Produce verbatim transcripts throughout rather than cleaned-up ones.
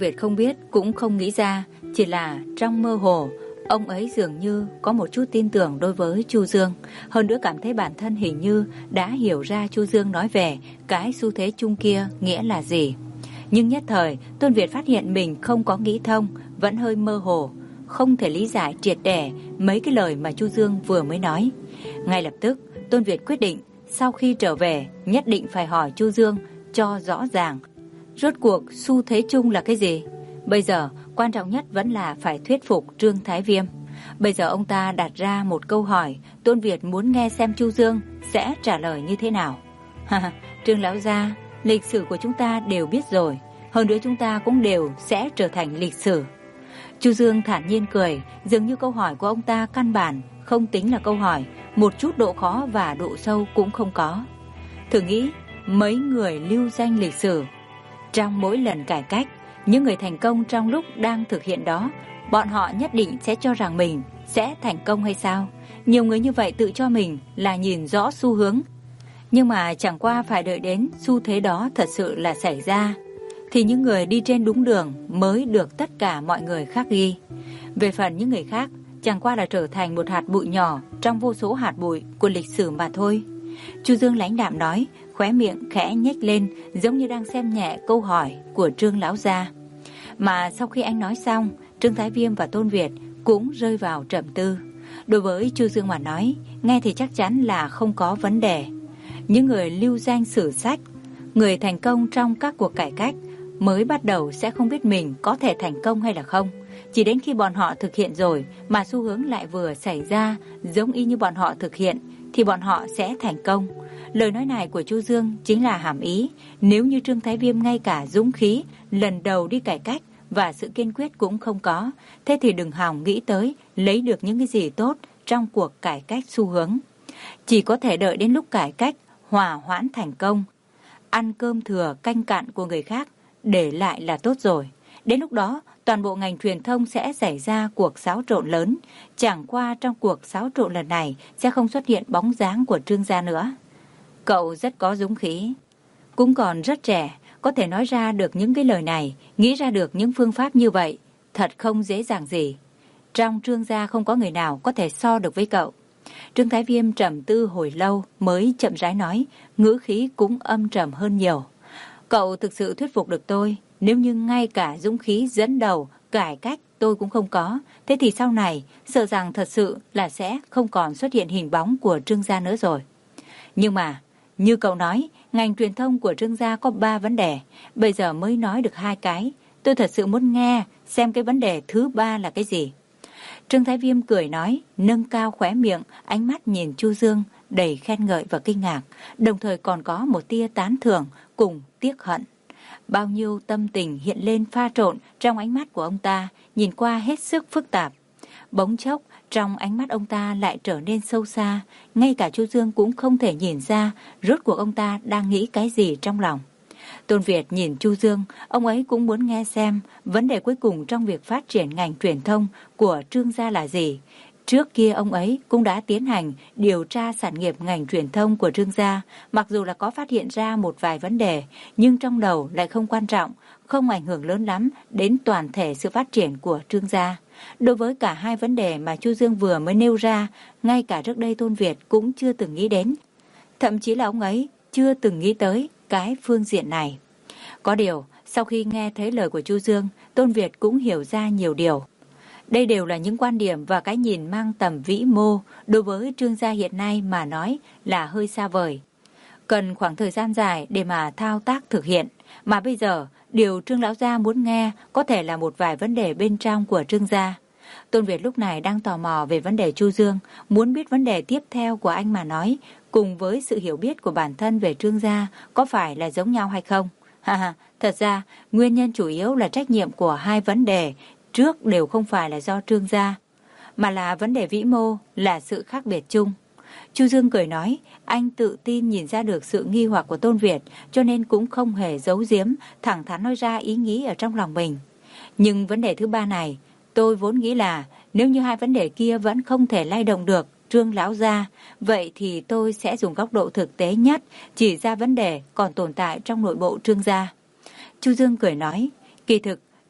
Tôn Việt không biết, cũng không nghĩ ra, chỉ là trong mơ hồ, ông ấy dường như có một chút tin tưởng đối với Chu Dương. Hơn nữa cảm thấy bản thân hình như đã hiểu ra Chu Dương nói về cái xu thế chung kia nghĩa là gì. Nhưng nhất thời, Tôn Việt phát hiện mình không có nghĩ thông, vẫn hơi mơ hồ, không thể lý giải triệt để mấy cái lời mà Chu Dương vừa mới nói. Ngay lập tức, Tôn Việt quyết định sau khi trở về nhất định phải hỏi Chu Dương cho rõ ràng rốt cuộc xu thế chung là cái gì. Bây giờ quan trọng nhất vẫn là phải thuyết phục Trương Thái Viêm. Bây giờ ông ta đặt ra một câu hỏi, Tôn Việt muốn nghe xem Chu Dương sẽ trả lời như thế nào. Trương lão gia, lịch sử của chúng ta đều biết rồi, hơn nữa chúng ta cũng đều sẽ trở thành lịch sử. Chu Dương thản nhiên cười, dường như câu hỏi của ông ta căn bản không tính là câu hỏi, một chút độ khó và độ sâu cũng không có. Thử nghĩ, mấy người lưu danh lịch sử, trong mỗi lần cải cách, những người thành công trong lúc đang thực hiện đó, bọn họ nhất định sẽ cho rằng mình sẽ thành công hay sao? Nhiều người như vậy tự cho mình là nhìn rõ xu hướng, nhưng mà chẳng qua phải đợi đến xu thế đó thật sự là xảy ra, thì những người đi trên đúng đường mới được tất cả mọi người khác ghi. Về phần những người khác, chẳng qua là trở thành một hạt bụi nhỏ trong vô số hạt bụi của lịch sử mà thôi. Chu Dương lãnh đạm nói, khóe miệng khẽ nhếch lên, giống như đang xem nhẹ câu hỏi của Trương lão gia. Mà sau khi anh nói xong, Trương Thái Viêm và Tôn Việt cũng rơi vào trầm tư. Đối với Chu Dương mà nói, nghe thì chắc chắn là không có vấn đề. Những người lưu danh sử sách, người thành công trong các cuộc cải cách mới bắt đầu sẽ không biết mình có thể thành công hay là không. Chỉ đến khi bọn họ thực hiện rồi mà xu hướng lại vừa xảy ra giống y như bọn họ thực hiện thì bọn họ sẽ thành công. Lời nói này của Chu Dương chính là hàm ý, nếu như Trương Thái Viêm ngay cả dũng khí lần đầu đi cải cách và sự kiên quyết cũng không có, thế thì đừng hòng nghĩ tới lấy được những cái gì tốt trong cuộc cải cách xu hướng. Chỉ có thể đợi đến lúc cải cách hòa hoãn thành công, ăn cơm thừa canh cạn của người khác để lại là tốt rồi. Đến lúc đó, toàn bộ ngành truyền thông sẽ xảy ra cuộc xáo trộn lớn. Chẳng qua trong cuộc xáo trộn lần này sẽ không xuất hiện bóng dáng của Trương gia nữa. Cậu rất có dũng khí, cũng còn rất trẻ, có thể nói ra được những cái lời này, nghĩ ra được những phương pháp như vậy, thật không dễ dàng gì. Trong Trương gia không có người nào có thể so được với cậu. Trương Thái Viêm trầm tư hồi lâu mới chậm rãi nói, ngữ khí cũng âm trầm hơn nhiều. Cậu thực sự thuyết phục được tôi, nếu như ngay cả dũng khí dẫn đầu cải cách tôi cũng không có, thế thì sau này sợ rằng thật sự là sẽ không còn xuất hiện hình bóng của Trương gia nữa rồi. Nhưng mà, như cậu nói, ngành truyền thông của Trương gia có ba vấn đề, bây giờ mới nói được hai cái. Tôi thật sự muốn nghe xem cái vấn đề thứ ba là cái gì. Trương Thái Viêm cười nói, nâng cao khóe miệng, ánh mắt nhìn Chu Dương đầy khen ngợi và kinh ngạc, đồng thời còn có một tia tán thưởng cùng tiếc hận. Bao nhiêu tâm tình hiện lên pha trộn trong ánh mắt của ông ta, nhìn qua hết sức phức tạp. Bỗng chốc, trong ánh mắt ông ta lại trở nên sâu xa, ngay cả Chu Dương cũng không thể nhìn ra rốt cuộc ông ta đang nghĩ cái gì trong lòng. Tôn Việt nhìn Chu Dương, ông ấy cũng muốn nghe xem vấn đề cuối cùng trong việc phát triển ngành truyền thông của Trương gia là gì. Trước kia ông ấy cũng đã tiến hành điều tra sản nghiệp ngành truyền thông của Trương gia, mặc dù là có phát hiện ra một vài vấn đề, nhưng trong đầu lại không quan trọng, không ảnh hưởng lớn lắm đến toàn thể sự phát triển của Trương gia. Đối với cả hai vấn đề mà Chu Dương vừa mới nêu ra, ngay cả trước đây Tôn Việt cũng chưa từng nghĩ đến. Thậm chí là ông ấy chưa từng nghĩ tới cái phương diện này. Có điều, sau khi nghe thấy lời của Chu Dương, Tôn Việt cũng hiểu ra nhiều điều. Đây đều là những quan điểm và cái nhìn mang tầm vĩ mô, đối với Trương gia hiện nay mà nói là hơi xa vời. Cần khoảng thời gian dài để mà thao tác thực hiện, mà bây giờ điều Trương lão gia muốn nghe có thể là một vài vấn đề bên trong của Trương gia. Tôn Việt lúc này đang tò mò về vấn đề Chu Dương, muốn biết vấn đề tiếp theo của anh mà nói, cùng với sự hiểu biết của bản thân về Trương gia có phải là giống nhau hay không. Ha ha, thật ra nguyên nhân chủ yếu là trách nhiệm của hai vấn đề trước đều không phải là do Trương gia, mà là vấn đề vĩ mô, là sự khác biệt chung. Chu Dương cười nói, anh tự tin nhìn ra được sự nghi hoặc của Tôn Việt, cho nên cũng không hề giấu giếm, thẳng thắn nói ra ý nghĩ ở trong lòng mình. Nhưng vấn đề thứ ba này, tôi vốn nghĩ là nếu như hai vấn đề kia vẫn không thể lay động được Trương lão gia, vậy thì tôi sẽ dùng góc độ thực tế nhất chỉ ra vấn đề còn tồn tại trong nội bộ Trương gia. Chu Dương cười nói, kỳ thực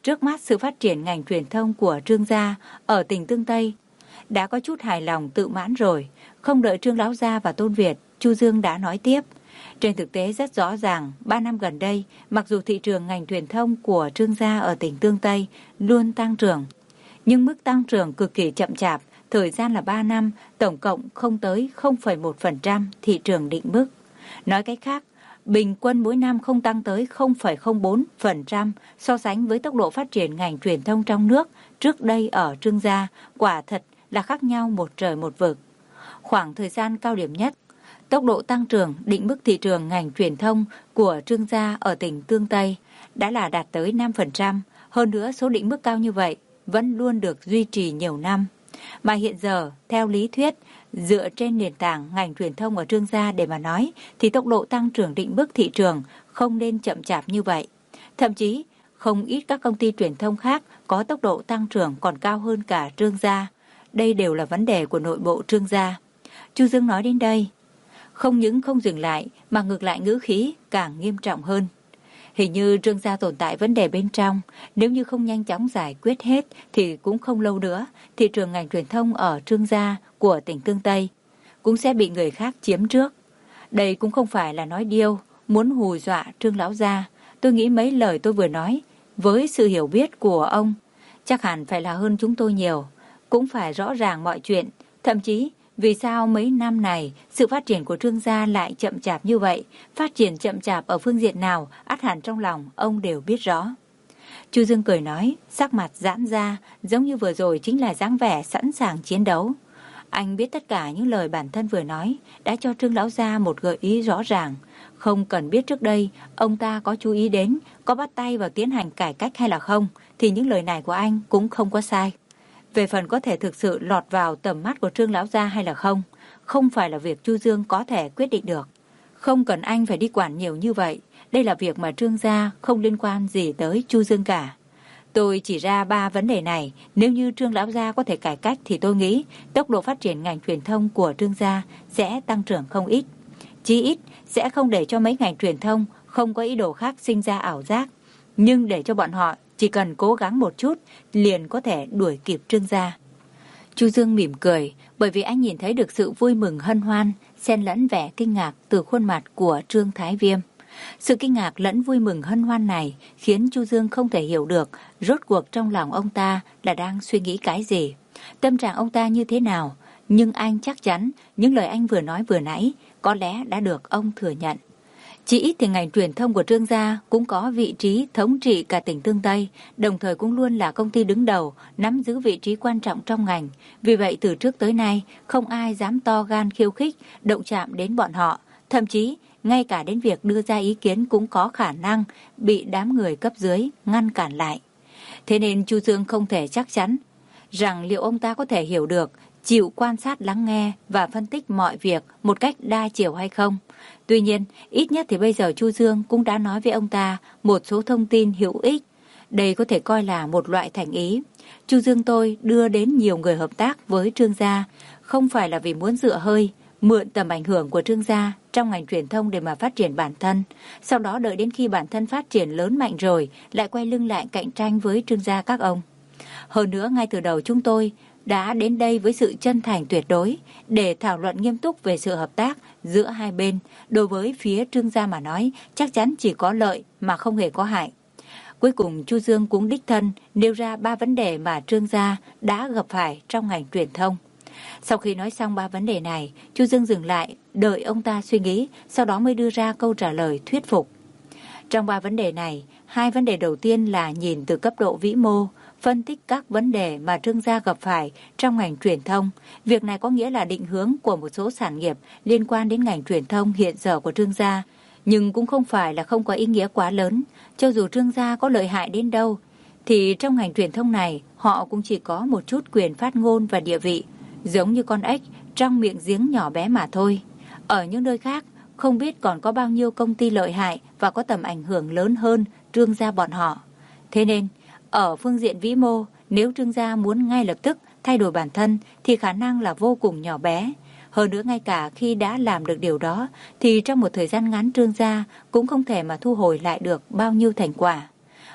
Trước mắt sự phát triển ngành truyền thông của Trương gia ở tỉnh Tương Tây đã có chút hài lòng tự mãn rồi. Không đợi Trương lão gia và Tôn Việt, Chu Dương đã nói tiếp. Trên thực tế rất rõ ràng, ba năm gần đây, mặc dù thị trường ngành truyền thông của Trương gia ở tỉnh Tương Tây luôn tăng trưởng, nhưng mức tăng trưởng cực kỳ chậm chạp, thời gian là ba năm, tổng cộng không tới không phẩy một phần trăm thị trường định mức. Nói cách khác, bình quân mỗi năm không tăng tới không phẩy không bốn phần trăm so sánh với tốc độ phát triển ngành truyền thông trong nước trước đây ở Trương gia, quả thật là khác nhau một trời một vực. Khoảng thời gian cao điểm nhất, tốc độ tăng trưởng định mức thị trường ngành truyền thông của Trương gia ở tỉnh Tương Tây đã là đạt tới năm phần trăm. Hơn nữa số định mức cao như vậy vẫn luôn được duy trì nhiều năm. Mà hiện giờ, theo lý thuyết, dựa trên nền tảng ngành truyền thông ở Trương gia để mà nói, thì tốc độ tăng trưởng định mức thị trường không nên chậm chạp như vậy. Thậm chí, không ít các công ty truyền thông khác có tốc độ tăng trưởng còn cao hơn cả Trương gia. Đây đều là vấn đề của nội bộ Trương gia. Chu Dương nói đến đây, không những không dừng lại mà ngược lại ngữ khí càng nghiêm trọng hơn. Hình như Trương gia tồn tại vấn đề bên trong, nếu như không nhanh chóng giải quyết hết thì cũng không lâu nữa, thị trường ngành truyền thông ở Trương gia của tỉnh Tương Tây cũng sẽ bị người khác chiếm trước. Đây cũng không phải là nói điêu, muốn hù dọa Trương lão gia. Tôi nghĩ mấy lời tôi vừa nói, với sự hiểu biết của ông, chắc hẳn phải là hơn chúng tôi nhiều, cũng phải rõ ràng mọi chuyện, thậm chí vì sao mấy năm này sự phát triển của Trương gia lại chậm chạp như vậy, phát triển chậm chạp ở phương diện nào, ắt hẳn trong lòng ông đều biết rõ. Chu Dương cười nói, sắc mặt giãn ra, giống như vừa rồi chính là dáng vẻ sẵn sàng chiến đấu. Anh biết tất cả những lời bản thân vừa nói đã cho Trương lão gia một gợi ý rõ ràng. Không cần biết trước đây ông ta có chú ý đến, có bắt tay vào tiến hành cải cách hay là không, thì những lời này của anh cũng không có sai. Về phần có thể thực sự lọt vào tầm mắt của Trương lão gia hay là không, không phải là việc Chu Dương có thể quyết định được. Không cần anh phải đi quản nhiều như vậy, đây là việc mà Trương gia không liên quan gì tới Chu Dương cả. Tôi chỉ ra ba vấn đề này, nếu như Trương lão gia có thể cải cách thì tôi nghĩ tốc độ phát triển ngành truyền thông của Trương gia sẽ tăng trưởng không ít. Chí ít sẽ không để cho mấy ngành truyền thông không có ý đồ khác sinh ra ảo giác, nhưng để cho bọn họ chỉ cần cố gắng một chút liền có thể đuổi kịp Trương gia. Chu Dương mỉm cười, bởi vì anh nhìn thấy được sự vui mừng hân hoan, xen lẫn vẻ kinh ngạc từ khuôn mặt của Trương Thái Viêm. Sự kinh ngạc lẫn vui mừng hân hoan này khiến Chu Dương không thể hiểu được rốt cuộc trong lòng ông ta là đang suy nghĩ cái gì, tâm trạng ông ta như thế nào. Nhưng anh chắc chắn những lời anh vừa nói vừa nãy có lẽ đã được ông thừa nhận. Chỉ ít thì ngành truyền thông của Trương gia cũng có vị trí thống trị cả tỉnh Tương Tây, đồng thời cũng luôn là công ty đứng đầu, nắm giữ vị trí quan trọng trong ngành. Vì vậy từ trước tới nay, không ai dám to gan khiêu khích, động chạm đến bọn họ. Thậm chí, ngay cả đến việc đưa ra ý kiến cũng có khả năng bị đám người cấp dưới ngăn cản lại. Thế nên Chu Dương không thể chắc chắn rằng liệu ông ta có thể hiểu được, chịu quan sát lắng nghe và phân tích mọi việc một cách đa chiều hay không. Tuy nhiên, ít nhất thì bây giờ Chu Dương cũng đã nói với ông ta một số thông tin hữu ích. Đây có thể coi là một loại thành ý. Chu Dương tôi đưa đến nhiều người hợp tác với Trương gia, không phải là vì muốn dựa hơi, mượn tầm ảnh hưởng của Trương gia trong ngành truyền thông để mà phát triển bản thân. Sau đó đợi đến khi bản thân phát triển lớn mạnh rồi, lại quay lưng lại cạnh tranh với Trương gia các ông. Hơn nữa, ngay từ đầu chúng tôi đã đến đây với sự chân thành tuyệt đối để thảo luận nghiêm túc về sự hợp tác giữa hai bên. Đối với phía Trương gia mà nói, chắc chắn chỉ có lợi mà không hề có hại. Cuối cùng Chu Dương cũng đích thân nêu ra ba vấn đề mà Trương gia đã gặp phải trong ngành truyền thông. Sau khi nói xong ba vấn đề này, Chu Dương dừng lại, đợi ông ta suy nghĩ, sau đó mới đưa ra câu trả lời thuyết phục. Trong ba vấn đề này, hai vấn đề đầu tiên là nhìn từ cấp độ vĩ mô, phân tích các vấn đề mà Trương gia gặp phải trong ngành truyền thông. Việc này có nghĩa là định hướng của một số sản nghiệp liên quan đến ngành truyền thông hiện giờ của Trương gia, nhưng cũng không phải là không có ý nghĩa quá lớn. Cho dù Trương gia có lợi hại đến đâu, thì trong ngành truyền thông này họ cũng chỉ có một chút quyền phát ngôn và địa vị, giống như con ếch trong miệng giếng nhỏ bé mà thôi. Ở những nơi khác, không biết còn có bao nhiêu công ty lợi hại và có tầm ảnh hưởng lớn hơn Trương gia bọn họ. Thế nên, ở phương diện vĩ mô, nếu Trương gia muốn ngay lập tức thay đổi bản thân thì khả năng là vô cùng nhỏ bé. Hơn nữa, ngay cả khi đã làm được điều đó thì trong một thời gian ngắn Trương gia cũng không thể mà thu hồi lại được bao nhiêu thành quả.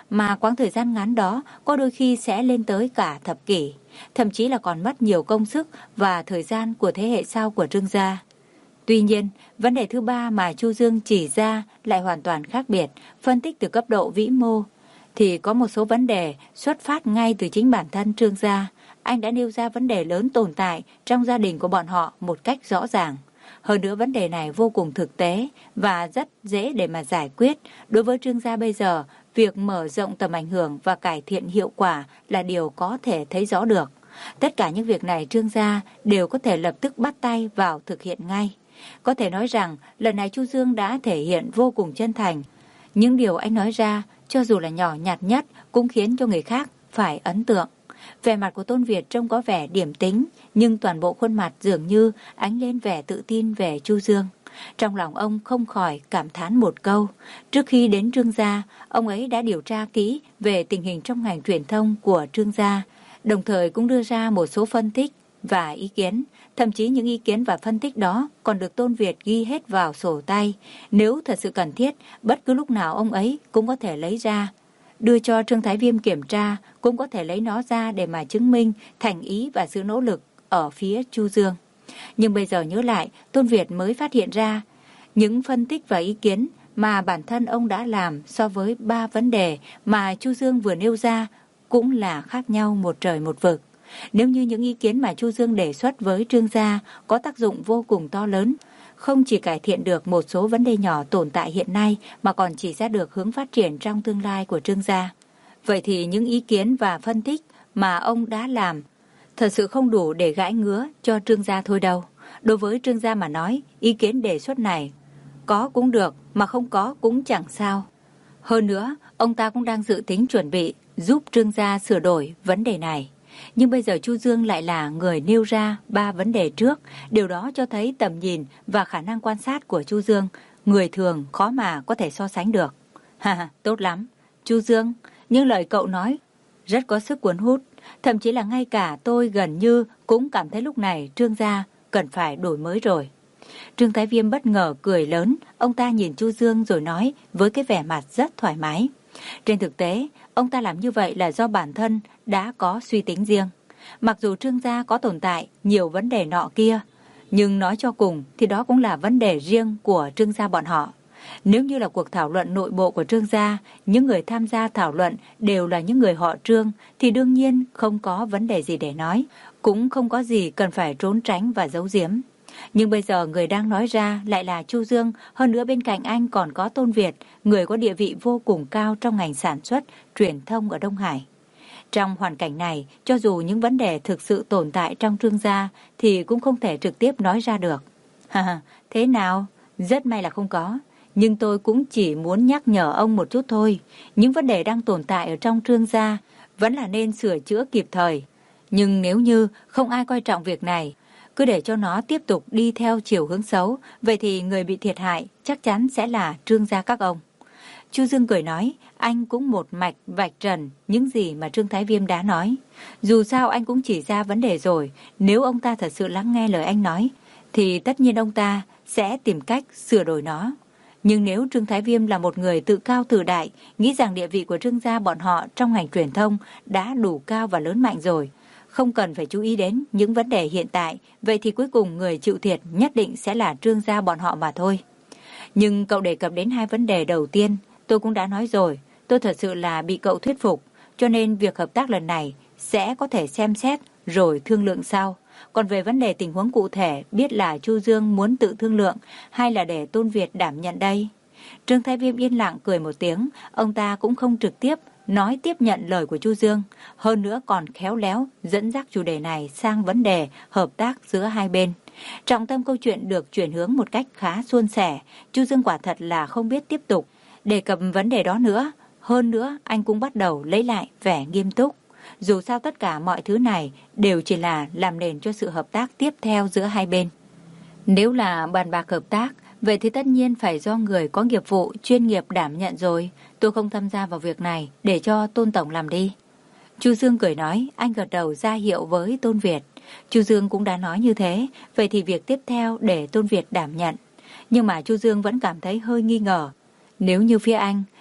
mà quãng thời gian ngắn đó có đôi khi sẽ lên tới cả thập kỷ, thậm chí là còn mất nhiều công sức và thời gian của thế hệ sau của Trương gia. Tuy nhiên, vấn đề thứ ba mà Chu Dương chỉ ra lại hoàn toàn khác biệt, phân tích từ cấp độ vĩ mô. Thì có một số vấn đề xuất phát ngay từ chính bản thân Trương gia. Anh đã nêu ra vấn đề lớn tồn tại trong gia đình của bọn họ một cách rõ ràng. Hơn nữa vấn đề này vô cùng thực tế và rất dễ để mà giải quyết. Đối với Trương gia bây giờ, việc mở rộng tầm ảnh hưởng và cải thiện hiệu quả là điều có thể thấy rõ được. Tất cả những việc này Trương gia đều có thể lập tức bắt tay vào thực hiện ngay. Có thể nói rằng lần này Chu Dương đã thể hiện vô cùng chân thành. Những điều anh nói ra, cho dù là nhỏ nhặt nhất, cũng khiến cho người khác phải ấn tượng. Vẻ mặt của Tôn Việt trông có vẻ điềm tĩnh, nhưng toàn bộ khuôn mặt dường như ánh lên vẻ tự tin về Chu Dương. Trong lòng ông không khỏi cảm thán một câu. Trước khi đến Trương gia, ông ấy đã điều tra kỹ về tình hình trong ngành truyền thông của Trương gia, đồng thời cũng đưa ra một số phân tích và ý kiến. Thậm chí những ý kiến và phân tích đó còn được Tôn Việt ghi hết vào sổ tay. Nếu thật sự cần thiết, bất cứ lúc nào ông ấy cũng có thể lấy ra. Đưa cho Trương Thái Viêm kiểm tra, cũng có thể lấy nó ra để mà chứng minh thành ý và sự nỗ lực ở phía Chu Dương. Nhưng bây giờ nhớ lại, Tôn Việt mới phát hiện ra những phân tích và ý kiến mà bản thân ông đã làm so với ba vấn đề mà Chu Dương vừa nêu ra cũng là khác nhau một trời một vực. Nếu như những ý kiến mà Chu Dương đề xuất với Trương gia có tác dụng vô cùng to lớn, không chỉ cải thiện được một số vấn đề nhỏ tồn tại hiện nay mà còn chỉ ra được hướng phát triển trong tương lai của Trương gia, vậy thì những ý kiến và phân tích mà ông đã làm thật sự không đủ để gãi ngứa cho Trương gia thôi đâu. Đối với Trương gia mà nói, ý kiến đề xuất này có cũng được mà không có cũng chẳng sao. Hơn nữa, ông ta cũng đang dự tính chuẩn bị giúp Trương gia sửa đổi vấn đề này. Nhưng bây giờ Chu Dương lại là người nêu ra ba vấn đề trước. Điều đó cho thấy tầm nhìn và khả năng quan sát của Chu Dương, người thường khó mà có thể so sánh được. Ha ha, tốt lắm. Chu Dương, những lời cậu nói rất có sức cuốn hút. Thậm chí là ngay cả tôi gần như cũng cảm thấy lúc này Trương gia cần phải đổi mới rồi. Trương Thái Viêm bất ngờ cười lớn. Ông ta nhìn Chu Dương rồi nói với cái vẻ mặt rất thoải mái. Trên thực tế, ông ta làm như vậy là do bản thân đã có suy tính riêng. Mặc dù Trương gia có tồn tại nhiều vấn đề nọ kia, nhưng nói cho cùng thì đó cũng là vấn đề riêng của Trương gia bọn họ. Nếu như là cuộc thảo luận nội bộ của Trương gia, những người tham gia thảo luận đều là những người họ Trương, thì đương nhiên không có vấn đề gì để nói, cũng không có gì cần phải trốn tránh và giấu giếm. Nhưng bây giờ người đang nói ra lại là Chu Dương, hơn nữa bên cạnh anh còn có Tôn Việt, người có địa vị vô cùng cao trong ngành sản xuất, truyền thông ở Đông Hải. Trong hoàn cảnh này, cho dù những vấn đề thực sự tồn tại trong Trương gia thì cũng không thể trực tiếp nói ra được. Ha ha, thế nào? Rất may là không có. Nhưng tôi cũng chỉ muốn nhắc nhở ông một chút thôi. Những vấn đề đang tồn tại ở trong Trương gia vẫn là nên sửa chữa kịp thời. Nhưng nếu như không ai coi trọng việc này, cứ để cho nó tiếp tục đi theo chiều hướng xấu, vậy thì người bị thiệt hại chắc chắn sẽ là Trương gia các ông. Chu Dương cười nói, anh cũng một mạch vạch trần những gì mà Trương Thái Viêm đã nói. Dù sao anh cũng chỉ ra vấn đề rồi, nếu ông ta thật sự lắng nghe lời anh nói, thì tất nhiên ông ta sẽ tìm cách sửa đổi nó. Nhưng nếu Trương Thái Viêm là một người tự cao tự đại, nghĩ rằng địa vị của Trương gia bọn họ trong ngành truyền thông đã đủ cao và lớn mạnh rồi, không cần phải chú ý đến những vấn đề hiện tại, vậy thì cuối cùng người chịu thiệt nhất định sẽ là Trương gia bọn họ mà thôi. Nhưng cậu đề cập đến hai vấn đề đầu tiên, tôi cũng đã nói rồi, tôi thật sự là bị cậu thuyết phục, cho nên việc hợp tác lần này sẽ có thể xem xét rồi thương lượng sau. Còn về vấn đề tình huống cụ thể, biết là Chu Dương muốn tự thương lượng hay là để Tôn Việt đảm nhận đây? Trương Thái Viêm yên lặng cười một tiếng, ông ta cũng không trực tiếp nói tiếp nhận lời của Chu Dương, hơn nữa còn khéo léo dẫn dắt chủ đề này sang vấn đề hợp tác giữa hai bên. Trọng tâm câu chuyện được chuyển hướng một cách khá suôn sẻ. Chu Dương quả thật là không biết tiếp tục đề cập vấn đề đó nữa. Hơn nữa anh cũng bắt đầu lấy lại vẻ nghiêm túc. Dù sao tất cả mọi thứ này đều chỉ là làm nền cho sự hợp tác tiếp theo giữa hai bên. Nếu là bàn bạc hợp tác, vậy thì tất nhiên phải do người có nghiệp vụ chuyên nghiệp đảm nhận rồi. Tôi không tham gia vào việc này, để cho Tôn Tổng làm đi. Chu Dương cười nói, anh gật đầu ra hiệu với Tôn Việt. Chu Dương cũng đã nói như thế, vậy thì việc tiếp theo để Tôn Việt đảm nhận. Nhưng mà Chu Dương vẫn cảm thấy hơi nghi ngờ. Nếu như phía anh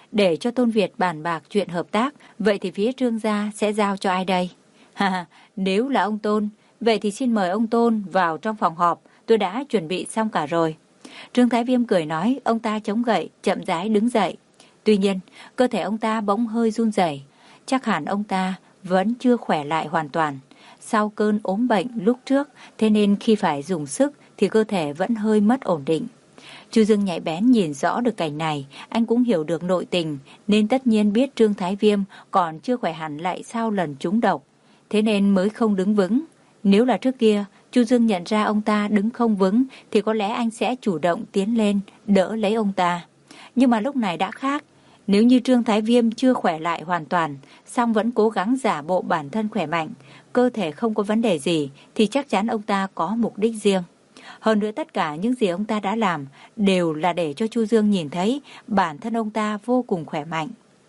để cho Tôn Việt bàn bạc chuyện hợp tác, vậy thì phía Trương gia sẽ giao cho ai đây? Ha, nếu là ông Tôn, vậy thì xin mời ông Tôn vào trong phòng họp, tôi đã chuẩn bị xong cả rồi. Trương Thái Viêm cười nói, ông ta chống gậy, chậm rãi đứng dậy. Tuy nhiên, cơ thể ông ta bỗng hơi run rẩy, chắc hẳn ông ta vẫn chưa khỏe lại hoàn toàn. Sau cơn ốm bệnh lúc trước, thế nên khi phải dùng sức thì cơ thể vẫn hơi mất ổn định. Chu Dương nhạy bén nhìn rõ được cảnh này, anh cũng hiểu được nội tình, nên tất nhiên biết Trương Thái Viêm còn chưa khỏe hẳn lại sau lần trúng độc, thế nên mới không đứng vững. Nếu là trước kia, Chu Dương nhận ra ông ta đứng không vững thì có lẽ anh sẽ chủ động tiến lên, đỡ lấy ông ta. Nhưng mà lúc này đã khác. Nếu như Trương Thái Viêm chưa khỏe lại hoàn toàn, song vẫn cố gắng giả bộ bản thân khỏe mạnh, cơ thể không có vấn đề gì, thì chắc chắn ông ta có mục đích riêng. Hơn nữa tất cả những gì ông ta đã làm đều là để cho Chu Dương nhìn thấy bản thân ông ta vô cùng khỏe mạnh.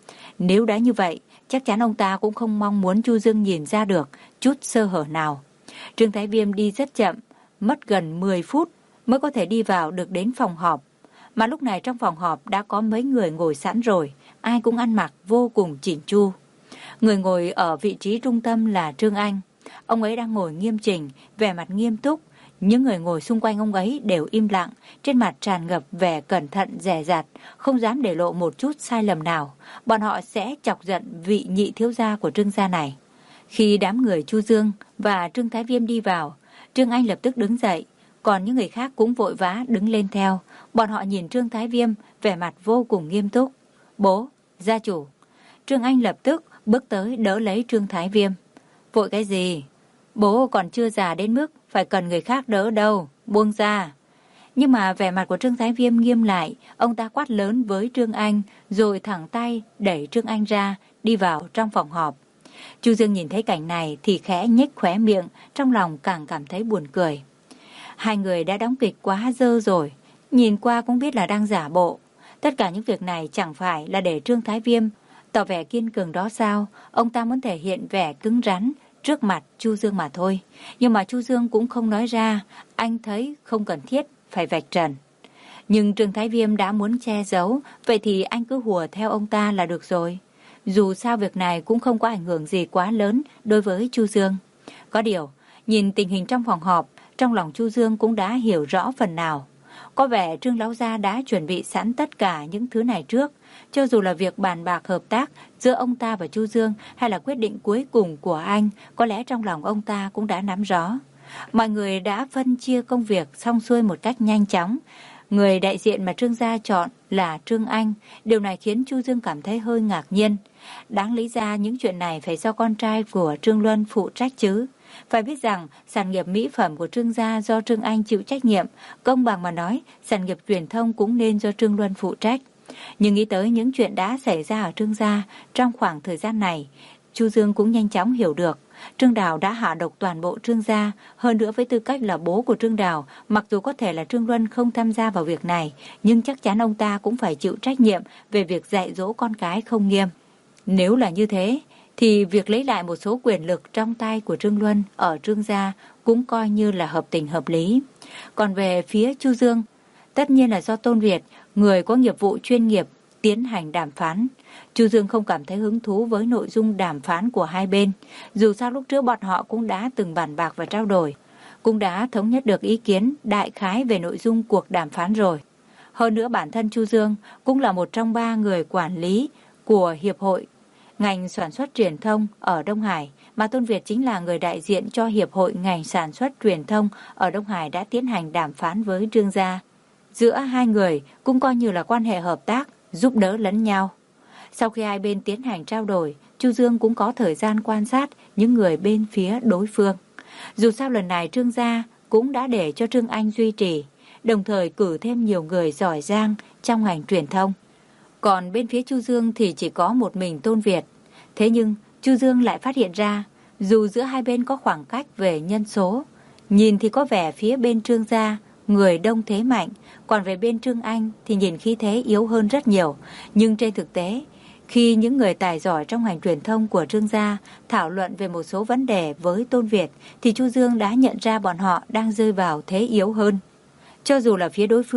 Nếu đã như vậy, chắc chắn ông ta cũng không mong muốn Chu Dương nhìn ra được chút sơ hở nào. Trương Thái Viêm đi rất chậm, mất gần mười phút mới có thể đi vào được đến phòng họp. Mà lúc này trong phòng họp đã có mấy người ngồi sẵn rồi, ai cũng ăn mặc vô cùng chỉn chu. Người ngồi ở vị trí trung tâm là Trương Anh. Ông ấy đang ngồi nghiêm chỉnh, vẻ mặt nghiêm túc. Những người ngồi xung quanh ông ấy đều im lặng, trên mặt tràn ngập vẻ cẩn thận dè dặt, không dám để lộ một chút sai lầm nào. Bọn họ sẽ chọc giận vị nhị thiếu gia của Trương gia này. Khi đám người Chu Dương và Trương Thái Viêm đi vào, Trương Anh lập tức đứng dậy, còn những người khác cũng vội vã đứng lên theo. Bọn họ nhìn Trương Thái Viêm, vẻ mặt vô cùng nghiêm túc. Bố, gia chủ. Trương Anh lập tức bước tới đỡ lấy Trương Thái Viêm. Vội cái gì? Bố còn chưa già đến mức phải cần người khác đỡ đâu, buông ra. Nhưng mà vẻ mặt của Trương Thái Viêm nghiêm lại, ông ta quát lớn với Trương Anh, rồi thẳng tay đẩy Trương Anh ra, đi vào trong phòng họp. Chu Dương nhìn thấy cảnh này thì khẽ nhếch khóe miệng, trong lòng càng cảm thấy buồn cười. Hai người đã đóng kịch quá dơ rồi, nhìn qua cũng biết là đang giả bộ. Tất cả những việc này chẳng phải là để Trương Thái Viêm tỏ vẻ kiên cường đó sao? Ông ta muốn thể hiện vẻ cứng rắn trước mặt Chu Dương mà thôi. Nhưng mà Chu Dương cũng không nói ra, anh thấy không cần thiết phải vạch trần. Nhưng Trương Thái Viêm đã muốn che giấu, vậy thì anh cứ hùa theo ông ta là được rồi. Dù sao việc này cũng không có ảnh hưởng gì quá lớn đối với Chu Dương. Có điều, nhìn tình hình trong phòng họp, trong lòng Chu Dương cũng đã hiểu rõ phần nào. Có vẻ Trương Lão Gia đã chuẩn bị sẵn tất cả những thứ này trước. Cho dù là việc bàn bạc hợp tác giữa ông ta và Chu Dương hay là quyết định cuối cùng của anh, có lẽ trong lòng ông ta cũng đã nắm rõ. Mọi người đã phân chia công việc xong xuôi một cách nhanh chóng. Người đại diện mà Trương gia chọn là Trương Anh. Điều này khiến Chu Dương cảm thấy hơi ngạc nhiên. Đáng lý ra những chuyện này phải do con trai của Trương Luân phụ trách chứ. Phải biết rằng sản nghiệp mỹ phẩm của Trương gia do Trương Anh chịu trách nhiệm. Công bằng mà nói, sản nghiệp truyền thông cũng nên do Trương Luân phụ trách. Nhưng nghĩ tới những chuyện đã xảy ra ở Trương gia trong khoảng thời gian này, Chu Dương cũng nhanh chóng hiểu được. Trương Đào đã hạ độc toàn bộ Trương gia, hơn nữa với tư cách là bố của Trương Đào, mặc dù có thể là Trương Luân không tham gia vào việc này, nhưng chắc chắn ông ta cũng phải chịu trách nhiệm về việc dạy dỗ con cái không nghiêm. Nếu là như thế, thì việc lấy lại một số quyền lực trong tay của Trương Luân ở Trương gia cũng coi như là hợp tình hợp lý. Còn về phía Chu Dương, tất nhiên là do Tôn Việt, người có nghiệp vụ chuyên nghiệp, tiến hành đàm phán. Chu Dương không cảm thấy hứng thú với nội dung đàm phán của hai bên. Dù sao lúc trước bọn họ cũng đã từng bàn bạc và trao đổi, cũng đã thống nhất được ý kiến đại khái về nội dung cuộc đàm phán rồi. Hơn nữa bản thân Chu Dương cũng là một trong ba người quản lý của Hiệp hội ngành sản xuất truyền thông ở Đông Hải, mà Tôn Việt chính là người đại diện cho Hiệp hội ngành sản xuất truyền thông ở Đông Hải đã tiến hành đàm phán với Trương gia. Giữa hai người cũng coi như là quan hệ hợp tác, giúp đỡ lẫn nhau. Sau khi hai bên tiến hành trao đổi, Chu Dương cũng có thời gian quan sát những người bên phía đối phương. Dù sao lần này Trương gia cũng đã để cho Trương Anh duy trì, đồng thời cử thêm nhiều người giỏi giang trong ngành truyền thông. Còn bên phía Chu Dương thì chỉ có một mình Tôn Việt. Thế nhưng Chu Dương lại phát hiện ra, dù giữa hai bên có khoảng cách về nhân số, nhìn thì có vẻ phía bên Trương gia người đông thế mạnh, còn về bên Trương Anh thì nhìn khí thế yếu hơn rất nhiều. Nhưng trên thực tế, khi những người tài giỏi trong ngành truyền thông của Trương gia thảo luận về một số vấn đề với Tôn Việt, thì Chu Dương đã nhận ra bọn họ đang rơi vào thế yếu hơn. Cho dù là phía đối phương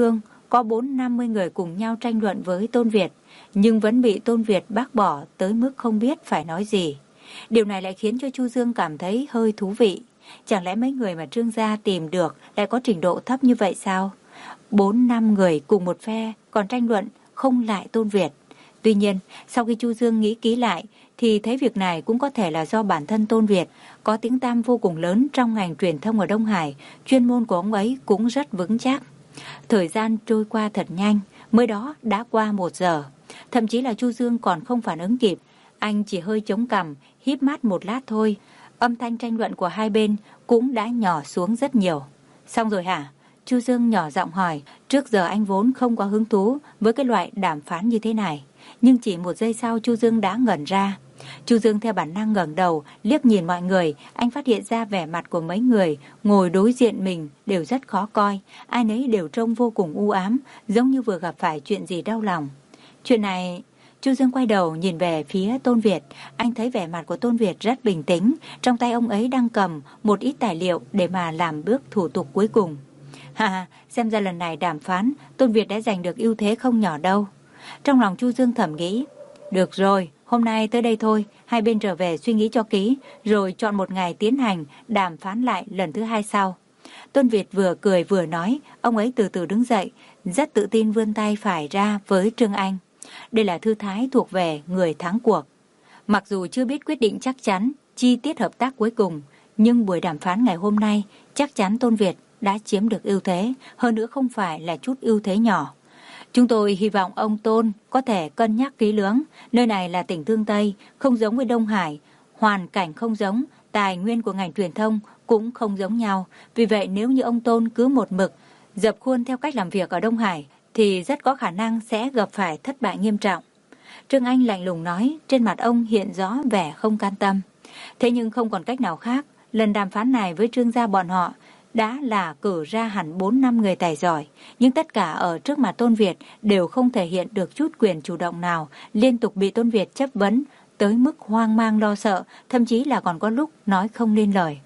có bốn năm mươi người cùng nhau tranh luận với Tôn Việt, nhưng vẫn bị Tôn Việt bác bỏ tới mức không biết phải nói gì. Điều này lại khiến cho Chu Dương cảm thấy hơi thú vị. Chẳng lẽ mấy người mà Trương gia tìm được lại có trình độ thấp như vậy sao? Bốn năm người cùng một phe còn tranh luận không lại Tôn Việt. Tuy nhiên, sau khi Chu Dương nghĩ kỹ lại thì thấy việc này cũng có thể là do bản thân Tôn Việt có tiếng tăm vô cùng lớn trong ngành truyền thông ở Đông Hải, chuyên môn của ông ấy cũng rất vững chắc. Thời gian trôi qua thật nhanh, mới đó đã qua một giờ. Thậm chí là Chu Dương còn không phản ứng kịp, anh chỉ hơi chống cằm, híp mắt một lát thôi. Âm thanh tranh luận của hai bên cũng đã nhỏ xuống rất nhiều. Xong rồi hả? Chu Dương nhỏ giọng hỏi. Trước giờ anh vốn không có hứng thú với cái loại đàm phán như thế này, nhưng chỉ một giây sau Chu Dương đã ngẩn ra. Chu Dương theo bản năng ngẩng đầu liếc nhìn mọi người. Anh phát hiện ra vẻ mặt của mấy người ngồi đối diện mình đều rất khó coi, ai nấy đều trông vô cùng u ám, giống như vừa gặp phải chuyện gì đau lòng. Chuyện này... Chu Dương quay đầu nhìn về phía Tôn Việt. Anh thấy vẻ mặt của Tôn Việt rất bình tĩnh, trong tay ông ấy đang cầm một ít tài liệu để mà làm bước thủ tục cuối cùng. Ha ha, xem ra lần này đàm phán Tôn Việt đã giành được ưu thế không nhỏ đâu. Trong lòng Chu Dương thầm nghĩ, được rồi, hôm nay tới đây thôi, hai bên trở về suy nghĩ cho kỹ, rồi chọn một ngày tiến hành đàm phán lại lần thứ hai sau. Tôn Việt vừa cười vừa nói, ông ấy từ từ đứng dậy, rất tự tin vươn tay phải ra với Trương Anh. Đây là thư thái thuộc về người thắng cuộc. Mặc dù chưa biết quyết định chắc chắn chi tiết hợp tác cuối cùng, nhưng buổi đàm phán ngày hôm nay chắc chắn Tôn Việt đã chiếm được ưu thế, hơn nữa không phải là chút ưu thế nhỏ. Chúng tôi hy vọng ông Tôn có thể cân nhắc kỹ lưỡng. Nơi này là tỉnh Thương Tây, không giống với Đông Hải, hoàn cảnh không giống, tài nguyên của ngành truyền thông cũng không giống nhau. Vì vậy nếu như ông Tôn cứ một mực dập khuôn theo cách làm việc ở Đông Hải thì rất có khả năng sẽ gặp phải thất bại nghiêm trọng. Trương Anh lạnh lùng nói, trên mặt ông hiện rõ vẻ không can tâm. Thế nhưng không còn cách nào khác, lần đàm phán này với Trương gia bọn họ đã là cử ra hẳn bốn năm người tài giỏi, nhưng tất cả ở trước mặt Tôn Việt đều không thể hiện được chút quyền chủ động nào, liên tục bị Tôn Việt chất vấn tới mức hoang mang lo sợ, thậm chí là còn có lúc nói không nên lời.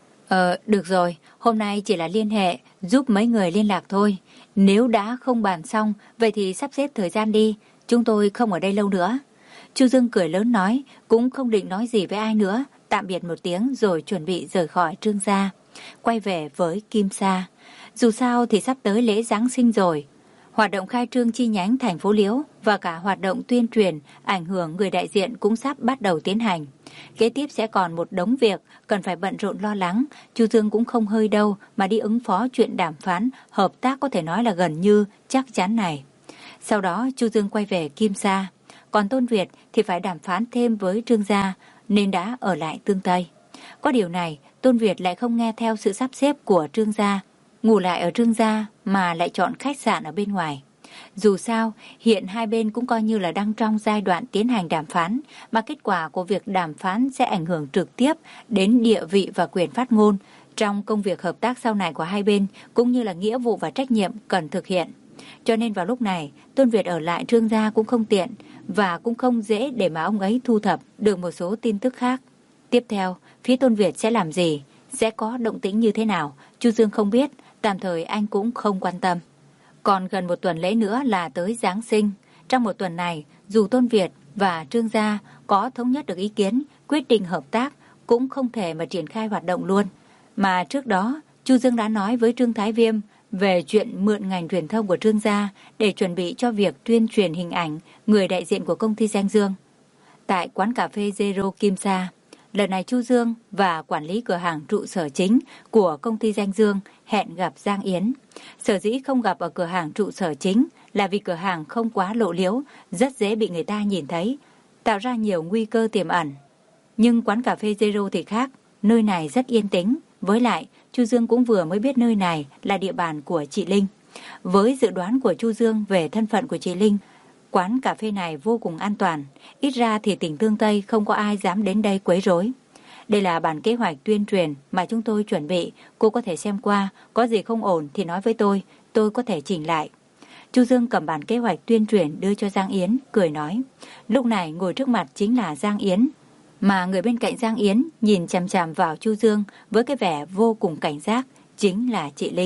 Ờ, được rồi, hôm nay chỉ là liên hệ, giúp mấy người liên lạc thôi. Nếu đã không bàn xong, vậy thì sắp xếp thời gian đi, chúng tôi không ở đây lâu nữa. Chu Dương cười lớn nói, cũng không định nói gì với ai nữa, tạm biệt một tiếng rồi chuẩn bị rời khỏi Trương gia, quay về với Kim Sa. Dù sao thì sắp tới lễ Giáng sinh rồi. Hoạt động khai trương chi nhánh thành phố Liễu và cả hoạt động tuyên truyền ảnh hưởng người đại diện cũng sắp bắt đầu tiến hành. Kế tiếp sẽ còn một đống việc cần phải bận rộn lo lắng. Chu Dương cũng không hơi đâu mà đi ứng phó chuyện đàm phán hợp tác có thể nói là gần như chắc chắn này. Sau đó Chu Dương quay về Kim Sa, còn Tôn Việt thì phải đàm phán thêm với Trương gia nên đã ở lại Tương Tây. Có điều này, Tôn Việt lại không nghe theo sự sắp xếp của Trương gia, ngủ lại ở Trương gia mà lại chọn khách sạn ở bên ngoài. Dù sao, hiện hai bên cũng coi như là đang trong giai đoạn tiến hành đàm phán, mà kết quả của việc đàm phán sẽ ảnh hưởng trực tiếp đến địa vị và quyền phát ngôn trong công việc hợp tác sau này của hai bên, cũng như là nghĩa vụ và trách nhiệm cần thực hiện. Cho nên vào lúc này, Tôn Việt ở lại Trương gia cũng không tiện, và cũng không dễ để mà ông ấy thu thập được một số tin tức khác. Tiếp theo, phía Tôn Việt sẽ làm gì, sẽ có động tĩnh như thế nào, Chu Dương không biết, tạm thời anh cũng không quan tâm. Còn gần một tuần lễ nữa là tới Giáng sinh. Trong một tuần này, dù Tôn Việt và Trương gia có thống nhất được ý kiến, quyết định hợp tác, cũng không thể mà triển khai hoạt động luôn. Mà trước đó, Chu Dương đã nói với Trương Thái Viêm về chuyện mượn ngành truyền thông của Trương gia để chuẩn bị cho việc tuyên truyền hình ảnh người đại diện của công ty Danh Dương. Tại quán cà phê Zero Kim Sa, lần này Chu Dương và quản lý cửa hàng trụ sở chính của công ty Danh Dương hẹn gặp Giang Yến. Sở dĩ không gặp ở cửa hàng trụ sở chính là vì cửa hàng không quá lộ liễu, rất dễ bị người ta nhìn thấy, tạo ra nhiều nguy cơ tiềm ẩn. Nhưng quán cà phê Zero thì khác, nơi này rất yên tĩnh. Với lại, Chu Dương cũng vừa mới biết nơi này là địa bàn của chị Linh. Với dự đoán của Chu Dương về thân phận của chị Linh, quán cà phê này vô cùng an toàn. Ít ra thì tỉnh Tương Tây không có ai dám đến đây quấy rối. Đây là bản kế hoạch tuyên truyền mà chúng tôi chuẩn bị. Cô có thể xem qua, có gì không ổn thì nói với tôi, tôi có thể chỉnh lại. Chu Dương cầm bản kế hoạch tuyên truyền đưa cho Giang Yến, cười nói. Lúc này ngồi trước mặt chính là Giang Yến. Mà người bên cạnh Giang Yến nhìn chằm chằm vào Chu Dương với cái vẻ vô cùng cảnh giác, chính là chị Linh.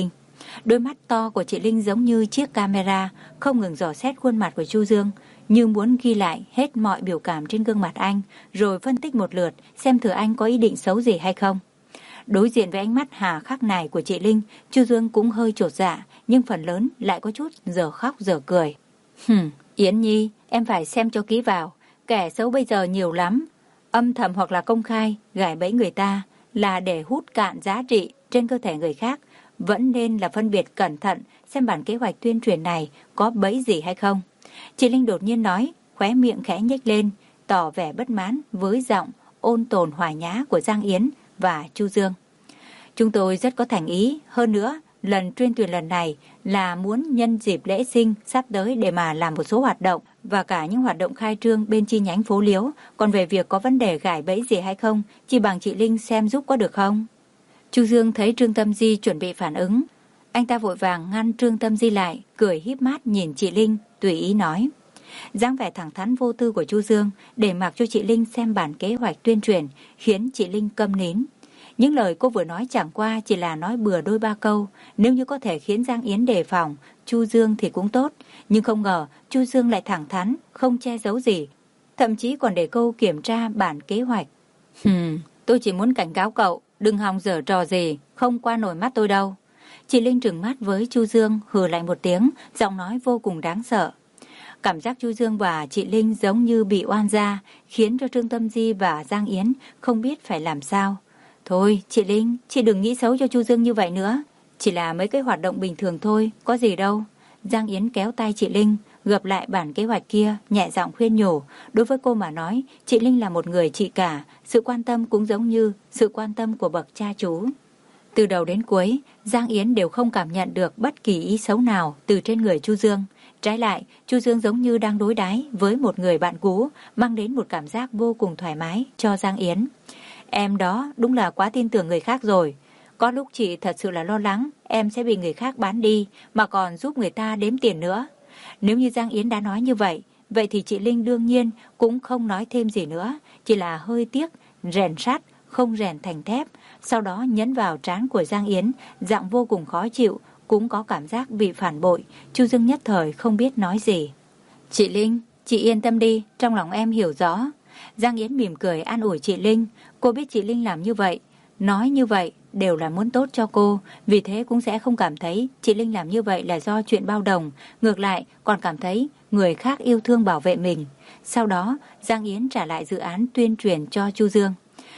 Đôi mắt to của chị Linh giống như chiếc camera, không ngừng dò xét khuôn mặt của Chu Dương, như muốn ghi lại hết mọi biểu cảm trên gương mặt anh, rồi phân tích một lượt xem thử anh có ý định xấu gì hay không. Đối diện với ánh mắt hà khắc này của chị Linh, Chu Dương cũng hơi chột dạ, nhưng phần lớn lại có chút giờ khóc giờ cười. Hừm, Yến Nhi, em phải xem cho kỹ vào, kẻ xấu bây giờ nhiều lắm, âm thầm hoặc là công khai, gài bẫy người ta là để hút cạn giá trị trên cơ thể người khác. Vẫn nên là phân biệt cẩn thận xem bản kế hoạch tuyên truyền này có bẫy gì hay không. Chị Linh đột nhiên nói, khóe miệng khẽ nhếch lên, tỏ vẻ bất mãn với giọng ôn tồn hòa nhã của Giang Yến và Chu Dương. Chúng tôi rất có thành ý, hơn nữa, lần tuyên truyền lần này là muốn nhân dịp lễ sinh sắp tới để mà làm một số hoạt động và cả những hoạt động khai trương bên chi nhánh phố Liễu. Còn về việc có vấn đề gài bẫy gì hay không, chỉ bằng chị Linh xem giúp có được không? Chu Dương thấy Trương Tâm Di chuẩn bị phản ứng, anh ta vội vàng ngăn Trương Tâm Di lại, cười híp mắt nhìn chị Linh, tùy ý nói. Dáng vẻ thẳng thắn vô tư của Chu Dương để mặc cho chị Linh xem bản kế hoạch tuyên truyền khiến chị Linh câm nín. Những lời cô vừa nói chẳng qua chỉ là nói bừa đôi ba câu, nếu như có thể khiến Giang Yến đề phòng Chu Dương thì cũng tốt, nhưng không ngờ Chu Dương lại thẳng thắn, không che giấu gì, thậm chí còn để cô kiểm tra bản kế hoạch. Hừm, tôi chỉ muốn cảnh cáo cậu, đừng hòng giở trò gì, không qua nổi mắt tôi đâu. Chị Linh trừng mắt với Chu Dương, hừ lạnh một tiếng, giọng nói vô cùng đáng sợ. Cảm giác Chu Dương và chị Linh giống như bị oan gia, khiến cho Trương Tâm Di và Giang Yến không biết phải làm sao. Thôi, chị Linh, chị đừng nghĩ xấu cho Chu Dương như vậy nữa. Chỉ là mấy cái hoạt động bình thường thôi, có gì đâu. Giang Yến kéo tay chị Linh, gập lại bản kế hoạch kia, nhẹ giọng khuyên nhủ. Đối với cô mà nói, chị Linh là một người chị cả, sự quan tâm cũng giống như sự quan tâm của bậc cha chú. Từ đầu đến cuối, Giang Yến đều không cảm nhận được bất kỳ ý xấu nào từ trên người Chu Dương. Trái lại, Chu Dương giống như đang đối đãi với một người bạn cũ, mang đến một cảm giác vô cùng thoải mái cho Giang Yến. Em đó đúng là quá tin tưởng người khác rồi. Có lúc chị thật sự là lo lắng em sẽ bị người khác bán đi, mà còn giúp người ta đếm tiền nữa. Nếu như Giang Yến đã nói như vậy, vậy thì chị Linh đương nhiên cũng không nói thêm gì nữa, chỉ là hơi tiếc, rèn sắt, không rèn thành thép. Sau đó nhấn vào trán của Giang Yến, giọng vô cùng khó chịu, cũng có cảm giác bị phản bội. Chu Dương nhất thời không biết nói gì. Chị Linh, chị yên tâm đi, trong lòng em hiểu rõ. Giang Yến mỉm cười an ủi chị Linh. Cô biết chị Linh làm như vậy, nói như vậy đều là muốn tốt cho cô, vì thế cũng sẽ không cảm thấy chị Linh làm như vậy là do chuyện bao đồng, ngược lại còn cảm thấy người khác yêu thương bảo vệ mình. Sau đó Giang Yến trả lại dự án tuyên truyền cho Chu Dương.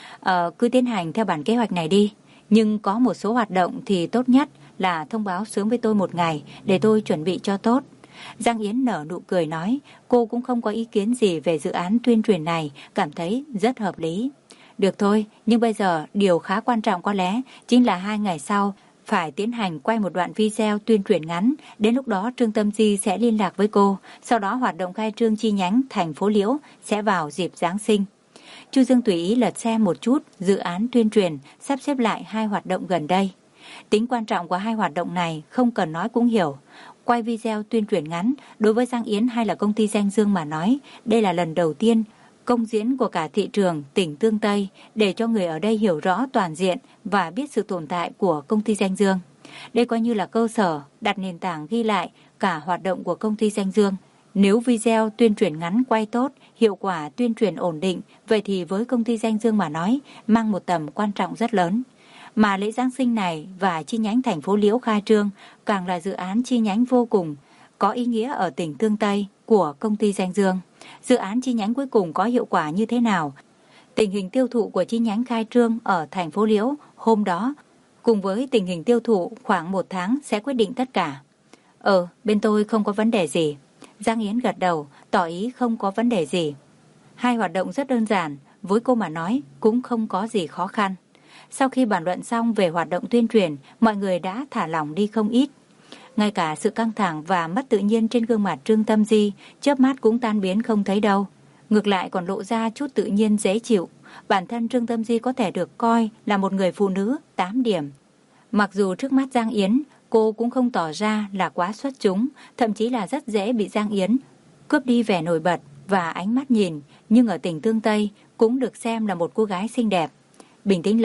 Ờ, cứ tiến hành theo bản kế hoạch này đi, nhưng có một số hoạt động thì tốt nhất là thông báo sớm với tôi một ngày để tôi chuẩn bị cho tốt. Giang Yến nở nụ cười nói, cô cũng không có ý kiến gì về dự án tuyên truyền này, cảm thấy rất hợp lý. Được thôi, nhưng bây giờ điều khá quan trọng có lẽ chính là hai ngày sau phải tiến hành quay một đoạn video tuyên truyền ngắn. Đến lúc đó Trương Tâm Di sẽ liên lạc với cô, sau đó hoạt động khai trương chi nhánh thành phố Liễu sẽ vào dịp Giáng sinh. Chu Dương tùy ý lật xem một chút dự án tuyên truyền, sắp xếp lại hai hoạt động gần đây. Tính quan trọng của hai hoạt động này không cần nói cũng hiểu. Quay video tuyên truyền ngắn đối với Giang Yến hay là công ty Danh Dương mà nói, đây là lần đầu tiên công diễn của cả thị trường tỉnh Tương Tây, để cho người ở đây hiểu rõ toàn diện và biết sự tồn tại của công ty Danh Dương. Đây coi như là cơ sở đặt nền tảng ghi lại cả hoạt động của công ty Danh Dương. Nếu video tuyên truyền ngắn quay tốt, hiệu quả tuyên truyền ổn định, vậy thì với công ty Danh Dương mà nói, mang một tầm quan trọng rất lớn. Mà lễ Giáng sinh này và chi nhánh thành phố Liễu khai trương càng là dự án chi nhánh vô cùng có ý nghĩa ở tỉnh Tương Tây của công ty Danh Dương. Dự án chi nhánh cuối cùng có hiệu quả như thế nào, tình hình tiêu thụ của chi nhánh khai trương ở thành phố Liễu hôm đó cùng với tình hình tiêu thụ khoảng một tháng sẽ quyết định tất cả. Ờ, bên tôi không có vấn đề gì. Giang Yến gật đầu, tỏ ý không có vấn đề gì. Hai hoạt động rất đơn giản, với cô mà nói cũng không có gì khó khăn. Sau khi bàn luận xong về hoạt động tuyên truyền, mọi người đã thả lỏng đi không ít. Ngay cả sự căng thẳng và mất tự nhiên trên gương mặt Trương Tâm Di chớp mắt cũng tan biến không thấy đâu. Ngược lại còn lộ ra chút tự nhiên dễ chịu. Bản thân Trương Tâm Di có thể được coi là một người phụ nữ tám điểm. Mặc dù trước mắt Giang Yến, cô cũng không tỏ ra là quá xuất chúng, thậm chí là rất dễ bị Giang Yến cướp đi vẻ nổi bật và ánh mắt nhìn, nhưng ở tỉnh Tương Tây cũng được xem là một cô gái xinh đẹp. Bình tĩnh lại,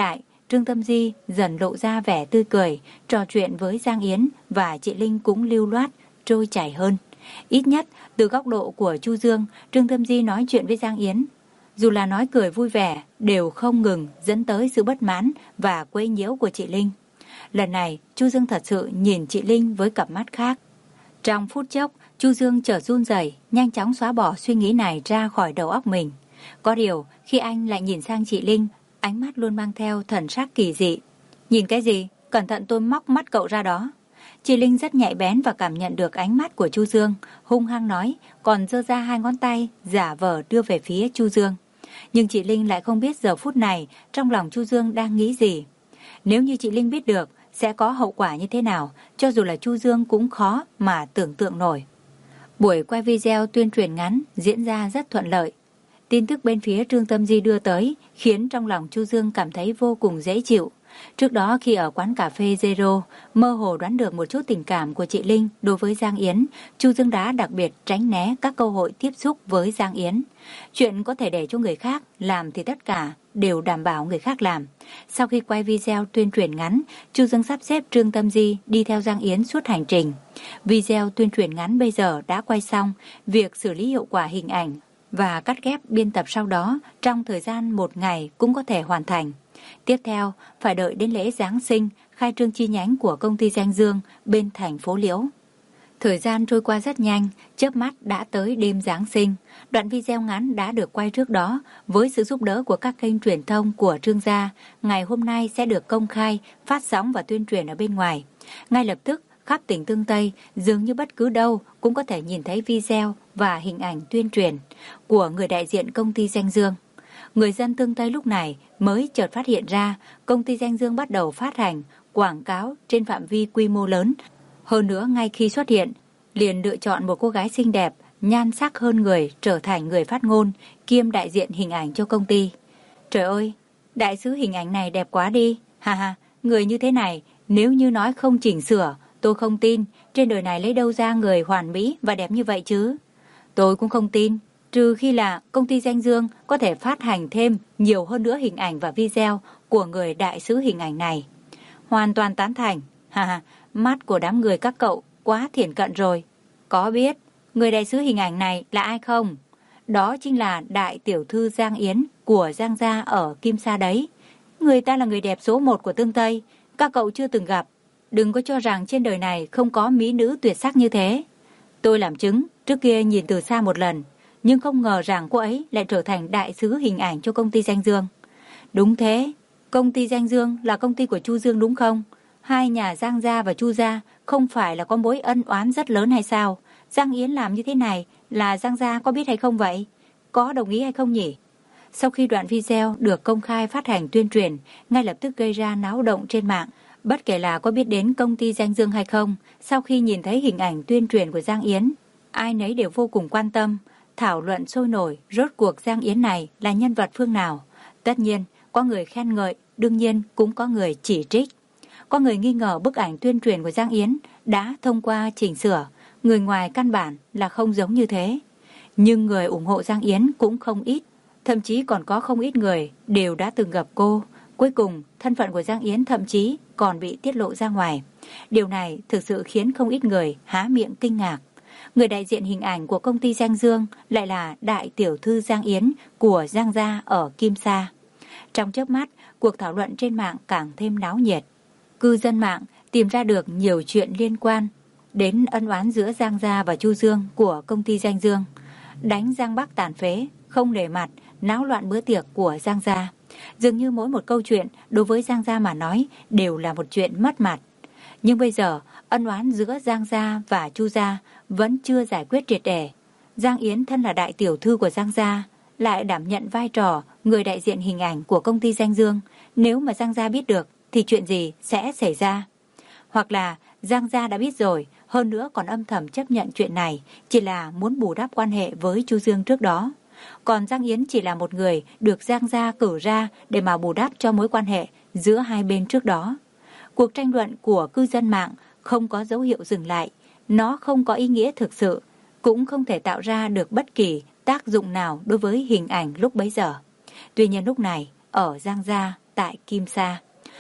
Trương Tâm Di dần lộ ra vẻ tươi cười, trò chuyện với Giang Yến và chị Linh cũng lưu loát, trôi chảy hơn. Ít nhất, từ góc độ của Chu Dương, Trương Tâm Di nói chuyện với Giang Yến, dù là nói cười vui vẻ, đều không ngừng dẫn tới sự bất mãn và quấy nhiễu của chị Linh. Lần này, Chu Dương thật sự nhìn chị Linh với cặp mắt khác. Trong phút chốc, Chu Dương chợt run rẩy, nhanh chóng xóa bỏ suy nghĩ này ra khỏi đầu óc mình. Có điều, khi anh lại nhìn sang chị Linh, ánh mắt luôn mang theo thần sắc kỳ dị. Nhìn cái gì? Cẩn thận tôi móc mắt cậu ra đó. Chị Linh rất nhạy bén và cảm nhận được ánh mắt của Chu Dương, hung hăng nói, còn giơ ra hai ngón tay, giả vờ đưa về phía Chu Dương. Nhưng chị Linh lại không biết giờ phút này trong lòng Chu Dương đang nghĩ gì. Nếu như chị Linh biết được, sẽ có hậu quả như thế nào, cho dù là Chu Dương cũng khó mà tưởng tượng nổi. Buổi quay video tuyên truyền ngắn diễn ra rất thuận lợi. Tin tức bên phía Trương Tâm Di đưa tới khiến trong lòng Chu Dương cảm thấy vô cùng dễ chịu. Trước đó khi ở quán cà phê Zero, mơ hồ đoán được một chút tình cảm của chị Linh đối với Giang Yến, Chu Dương đã đặc biệt tránh né các cơ hội tiếp xúc với Giang Yến. Chuyện có thể để cho người khác làm thì tất cả đều đảm bảo người khác làm. Sau khi quay video tuyên truyền ngắn, Chu Dương sắp xếp Trương Tâm Di đi theo Giang Yến suốt hành trình. Video tuyên truyền ngắn bây giờ đã quay xong, việc xử lý hiệu quả hình ảnh và cắt ghép biên tập sau đó trong thời gian một ngày cũng có thể hoàn thành. Tiếp theo, phải đợi đến lễ Giáng sinh, khai trương chi nhánh của công ty Danh Dương bên thành phố Liễu. Thời gian trôi qua rất nhanh, chớp mắt đã tới đêm Giáng sinh. Đoạn video ngắn đã được quay trước đó, với sự giúp đỡ của các kênh truyền thông của Trương gia, ngày hôm nay sẽ được công khai, phát sóng và tuyên truyền ở bên ngoài. Ngay lập tức, khắp tỉnh Tương Tây, dường như bất cứ đâu cũng có thể nhìn thấy video và hình ảnh tuyên truyền của người đại diện công ty Danh Dương. Người dân Tương Tây lúc này mới chợt phát hiện ra công ty Danh Dương bắt đầu phát hành quảng cáo trên phạm vi quy mô lớn. Hơn nữa ngay khi xuất hiện, liền lựa chọn một cô gái xinh đẹp, nhan sắc hơn người trở thành người phát ngôn kiêm đại diện hình ảnh cho công ty. Trời ơi, đại sứ hình ảnh này đẹp quá đi. Ha ha, người như thế này nếu như nói không chỉnh sửa, tôi không tin trên đời này lấy đâu ra người hoàn mỹ và đẹp như vậy chứ. Tôi cũng không tin, trừ khi là công ty Danh Dương có thể phát hành thêm nhiều hơn nữa hình ảnh và video của người đại sứ hình ảnh này. Hoàn toàn tán thành. Ha ha, mắt của đám người các cậu quá thiển cận rồi. Có biết người đại sứ hình ảnh này là ai không? Đó chính là đại tiểu thư Giang Yến của Giang gia ở Kim Sa đấy. Người ta là người đẹp số một của Tương Tây, các cậu chưa từng gặp. Đừng có cho rằng trên đời này không có mỹ nữ tuyệt sắc như thế. Tôi làm chứng, trước kia nhìn từ xa một lần, nhưng không ngờ rằng cô ấy lại trở thành đại sứ hình ảnh cho công ty Danh Dương. Đúng thế, công ty Danh Dương là công ty của Chu Dương đúng không? Hai nhà Giang gia và Chu gia không phải là có mối ân oán rất lớn hay sao? Giang Yến làm như thế này là Giang gia có biết hay không vậy? Có đồng ý hay không nhỉ? Sau khi đoạn video được công khai phát hành tuyên truyền, ngay lập tức gây ra náo động trên mạng. Bất kể là có biết đến công ty Danh Dương hay không, sau khi nhìn thấy hình ảnh tuyên truyền của Giang Yến, ai nấy đều vô cùng quan tâm, thảo luận sôi nổi rốt cuộc Giang Yến này là nhân vật phương nào. Tất nhiên, có người khen ngợi, đương nhiên cũng có người chỉ trích. Có người nghi ngờ bức ảnh tuyên truyền của Giang Yến đã thông qua chỉnh sửa, người ngoài căn bản là không giống như thế. Nhưng người ủng hộ Giang Yến cũng không ít, thậm chí còn có không ít người đều đã từng gặp cô. Cuối cùng, thân phận của Giang Yến thậm chí còn bị tiết lộ ra ngoài. Điều này thực sự khiến không ít người há miệng kinh ngạc. Người đại diện hình ảnh của công ty Danh Dương lại là đại tiểu thư Giang Yến của Giang gia ở Kim Sa. Trong chớp mắt, cuộc thảo luận trên mạng càng thêm náo nhiệt. Cư dân mạng tìm ra được nhiều chuyện liên quan đến ân oán giữa Giang gia và Chu Dương của công ty Danh Dương. Đánh Giang Bắc tàn phế, không để mặt, náo loạn bữa tiệc của Giang gia. Dường như mỗi một câu chuyện đối với Giang gia mà nói đều là một chuyện mất mặt. Nhưng bây giờ, ân oán giữa Giang gia và Chu gia vẫn chưa giải quyết triệt để. Giang Yến thân là đại tiểu thư của Giang gia, lại đảm nhận vai trò người đại diện hình ảnh của công ty Danh Dương. Nếu mà Giang gia biết được thì chuyện gì sẽ xảy ra? Hoặc là Giang gia đã biết rồi, hơn nữa còn âm thầm chấp nhận chuyện này, chỉ là muốn bù đắp quan hệ với Chu Dương trước đó. Còn Giang Yến chỉ là một người được Giang gia cử ra để mà bù đắp cho mối quan hệ giữa hai bên trước đó. Cuộc tranh luận của cư dân mạng không có dấu hiệu dừng lại, nó không có ý nghĩa thực sự, cũng không thể tạo ra được bất kỳ tác dụng nào đối với hình ảnh lúc bấy giờ. Tuy nhiên lúc này, ở Giang gia, tại Kim Sa,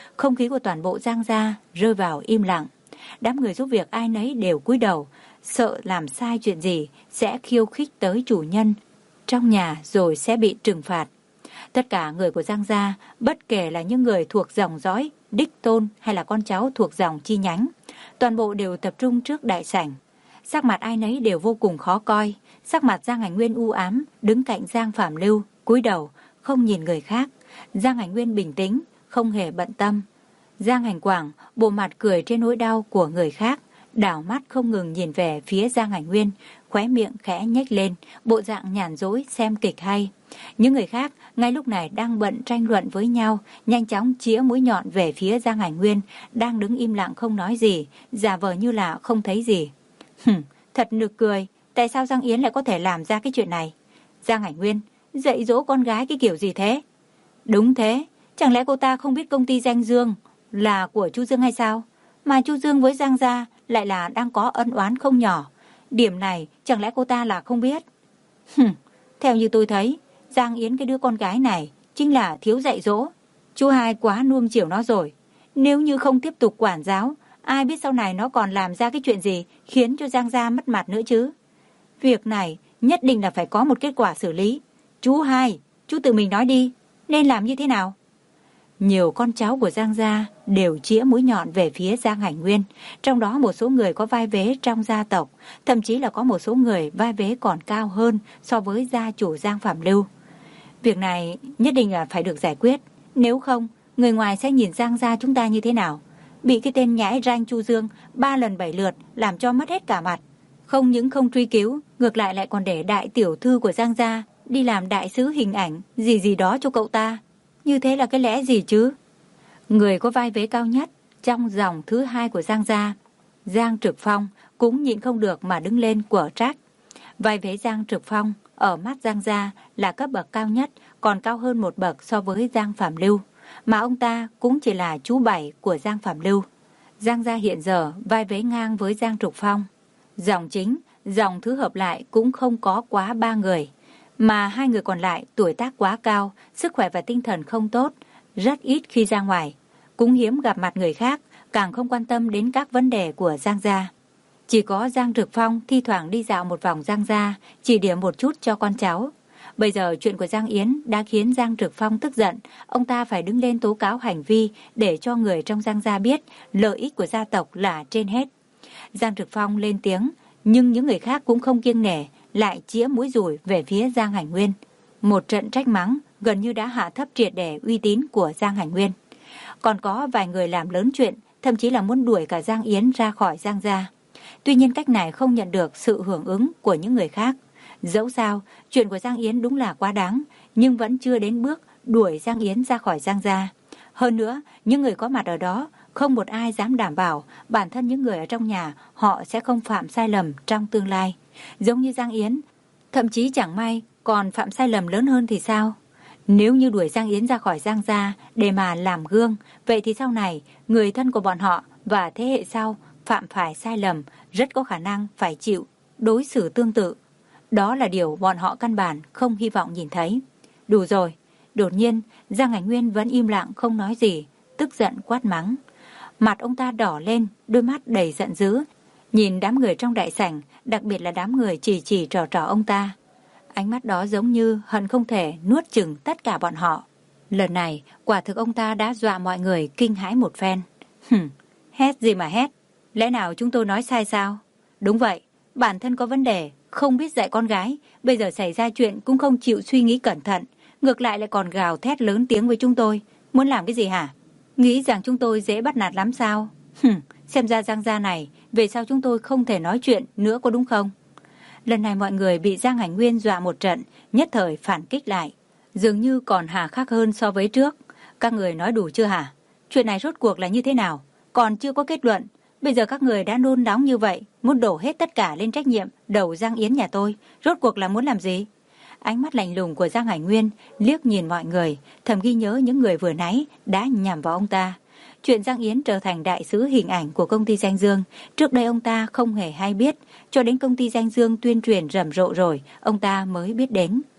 không khí của toàn bộ Giang gia rơi vào im lặng. Đám người giúp việc ai nấy đều cúi đầu, sợ làm sai chuyện gì sẽ khiêu khích tới chủ nhân trong nhà rồi sẽ bị trừng phạt. Tất cả người của Giang gia, bất kể là những người thuộc dòng dõi, đích tôn hay là con cháu thuộc dòng chi nhánh, toàn bộ đều tập trung trước đại sảnh. Sắc mặt ai nấy đều vô cùng khó coi. Sắc mặt Giang Hành Nguyên u ám, đứng cạnh Giang Phạm Lưu, cúi đầu, không nhìn người khác. Giang Hành Nguyên bình tĩnh, không hề bận tâm. Giang Hành Quảng, bộ mặt cười trên nỗi đau của người khác, đảo mắt không ngừng nhìn về phía Giang Hành Nguyên, khóe miệng khẽ nhếch lên, bộ dạng nhàn rỗi xem kịch hay. Những người khác ngay lúc này đang bận tranh luận với nhau, nhanh chóng chĩa mũi nhọn về phía Giang Hành Nguyên, đang đứng im lặng không nói gì, giả vờ như là không thấy gì. Hừm, thật nực cười, tại sao Giang Yến lại có thể làm ra cái chuyện này? Giang Hành Nguyên, dạy dỗ con gái cái kiểu gì thế? Đúng thế, chẳng lẽ cô ta không biết công ty Danh Dương là của Chu Dương hay sao? Mà Chu Dương với Giang gia lại là đang có ân oán không nhỏ. Điểm này chẳng lẽ cô ta là không biết? Hừm, theo như tôi thấy, Giang Yến cái đứa con gái này chính là thiếu dạy dỗ. Chú hai quá nuông chiều nó rồi. Nếu như không tiếp tục quản giáo, ai biết sau này nó còn làm ra cái chuyện gì khiến cho Giang gia mất mặt nữa chứ. Việc này nhất định là phải có một kết quả xử lý. Chú hai, chú tự mình nói đi, nên làm như thế nào? Nhiều con cháu của Giang gia đều chĩa mũi nhọn về phía Giang Hành Nguyên, trong đó một số người có vai vế trong gia tộc, thậm chí là có một số người vai vế còn cao hơn so với gia chủ Giang Phạm Lưu. Việc này nhất định là phải được giải quyết, nếu không, người ngoài sẽ nhìn Giang gia chúng ta như thế nào? Bị cái tên nhãi ranh Chu Dương ba lần bảy lượt làm cho mất hết cả mặt. Không những không truy cứu, ngược lại lại còn để đại tiểu thư của Giang gia đi làm đại sứ hình ảnh gì gì đó cho cậu ta. Như thế là cái lẽ gì chứ? Người có vai vế cao nhất trong dòng thứ hai của Giang gia, Giang Trực Phong, cũng nhịn không được mà đứng lên quở trách. Vai vế Giang Trực Phong ở mắt Giang gia là cấp bậc cao nhất, còn cao hơn một bậc so với Giang Phạm Lưu, mà ông ta cũng chỉ là chú bảy của Giang Phạm Lưu. Giang gia hiện giờ vai vế ngang với Giang Trực Phong. Dòng chính, dòng thứ hợp lại cũng không có quá ba người, mà hai người còn lại tuổi tác quá cao, sức khỏe và tinh thần không tốt, rất ít khi ra ngoài, cũng hiếm gặp mặt người khác, càng không quan tâm đến các vấn đề của Giang gia. Chỉ có Giang Trực Phong thi thoảng đi dạo một vòng Giang gia, chỉ điểm một chút cho con cháu. Bây giờ chuyện của Giang Yến đã khiến Giang Trực Phong tức giận, ông ta phải đứng lên tố cáo hành vi để cho người trong Giang gia biết lợi ích của gia tộc là trên hết. Giang Trực Phong lên tiếng, nhưng những người khác cũng không kiêng nể, lại chĩa mũi dùi về phía Giang Hành Nguyên. Một trận trách mắng gần như đã hạ thấp triệt để uy tín của Giang Hành Nguyên. Còn có vài người làm lớn chuyện, thậm chí là muốn đuổi cả Giang Yến ra khỏi Giang gia. Tuy nhiên cách này không nhận được sự hưởng ứng của những người khác. Dẫu sao, chuyện của Giang Yến đúng là quá đáng, nhưng vẫn chưa đến bước đuổi Giang Yến ra khỏi Giang gia. Hơn nữa, những người có mặt ở đó, không một ai dám đảm bảo bản thân những người ở trong nhà họ sẽ không phạm sai lầm trong tương lai. Giống như Giang Yến, thậm chí chẳng may còn phạm sai lầm lớn hơn thì sao? Nếu như đuổi Giang Yến ra khỏi Giang gia để mà làm gương, vậy thì sau này người thân của bọn họ và thế hệ sau phạm phải sai lầm rất có khả năng phải chịu đối xử tương tự. Đó là điều bọn họ căn bản không hy vọng nhìn thấy. Đủ rồi. Đột nhiên Giang Hành Nguyên vẫn im lặng không nói gì, tức giận quát mắng. Mặt ông ta đỏ lên, đôi mắt đầy giận dữ, nhìn đám người trong đại sảnh, đặc biệt là đám người chỉ chỉ trò trò ông ta. Ánh mắt đó giống như hận không thể nuốt chửng tất cả bọn họ. Lần này, quả thực ông ta đã dọa mọi người kinh hãi một phen. Hừm, hét gì mà hét? Lẽ nào chúng tôi nói sai sao? Đúng vậy, bản thân có vấn đề, không biết dạy con gái, bây giờ xảy ra chuyện cũng không chịu suy nghĩ cẩn thận, ngược lại lại còn gào thét lớn tiếng với chúng tôi. Muốn làm cái gì hả? Nghĩ rằng chúng tôi dễ bắt nạt lắm sao? Hừm, xem ra Giang gia này, về sau chúng tôi không thể nói chuyện nữa có đúng không? Lần này mọi người bị Giang Hành Nguyên dọa một trận, nhất thời phản kích lại. Dường như còn hà khắc hơn so với trước. Các người nói đủ chưa hả? Chuyện này rốt cuộc là như thế nào? Còn chưa có kết luận. Bây giờ các người đã nôn nóng như vậy, muốn đổ hết tất cả lên trách nhiệm đầu Giang Yến nhà tôi. Rốt cuộc là muốn làm gì? Ánh mắt lạnh lùng của Giang Hành Nguyên liếc nhìn mọi người, thầm ghi nhớ những người vừa nãy đã nhằm vào ông ta. Chuyện Giang Yến trở thành đại sứ hình ảnh của công ty Danh Dương, trước đây ông ta không hề hay biết, cho đến công ty Danh Dương tuyên truyền rầm rộ rồi, ông ta mới biết đến.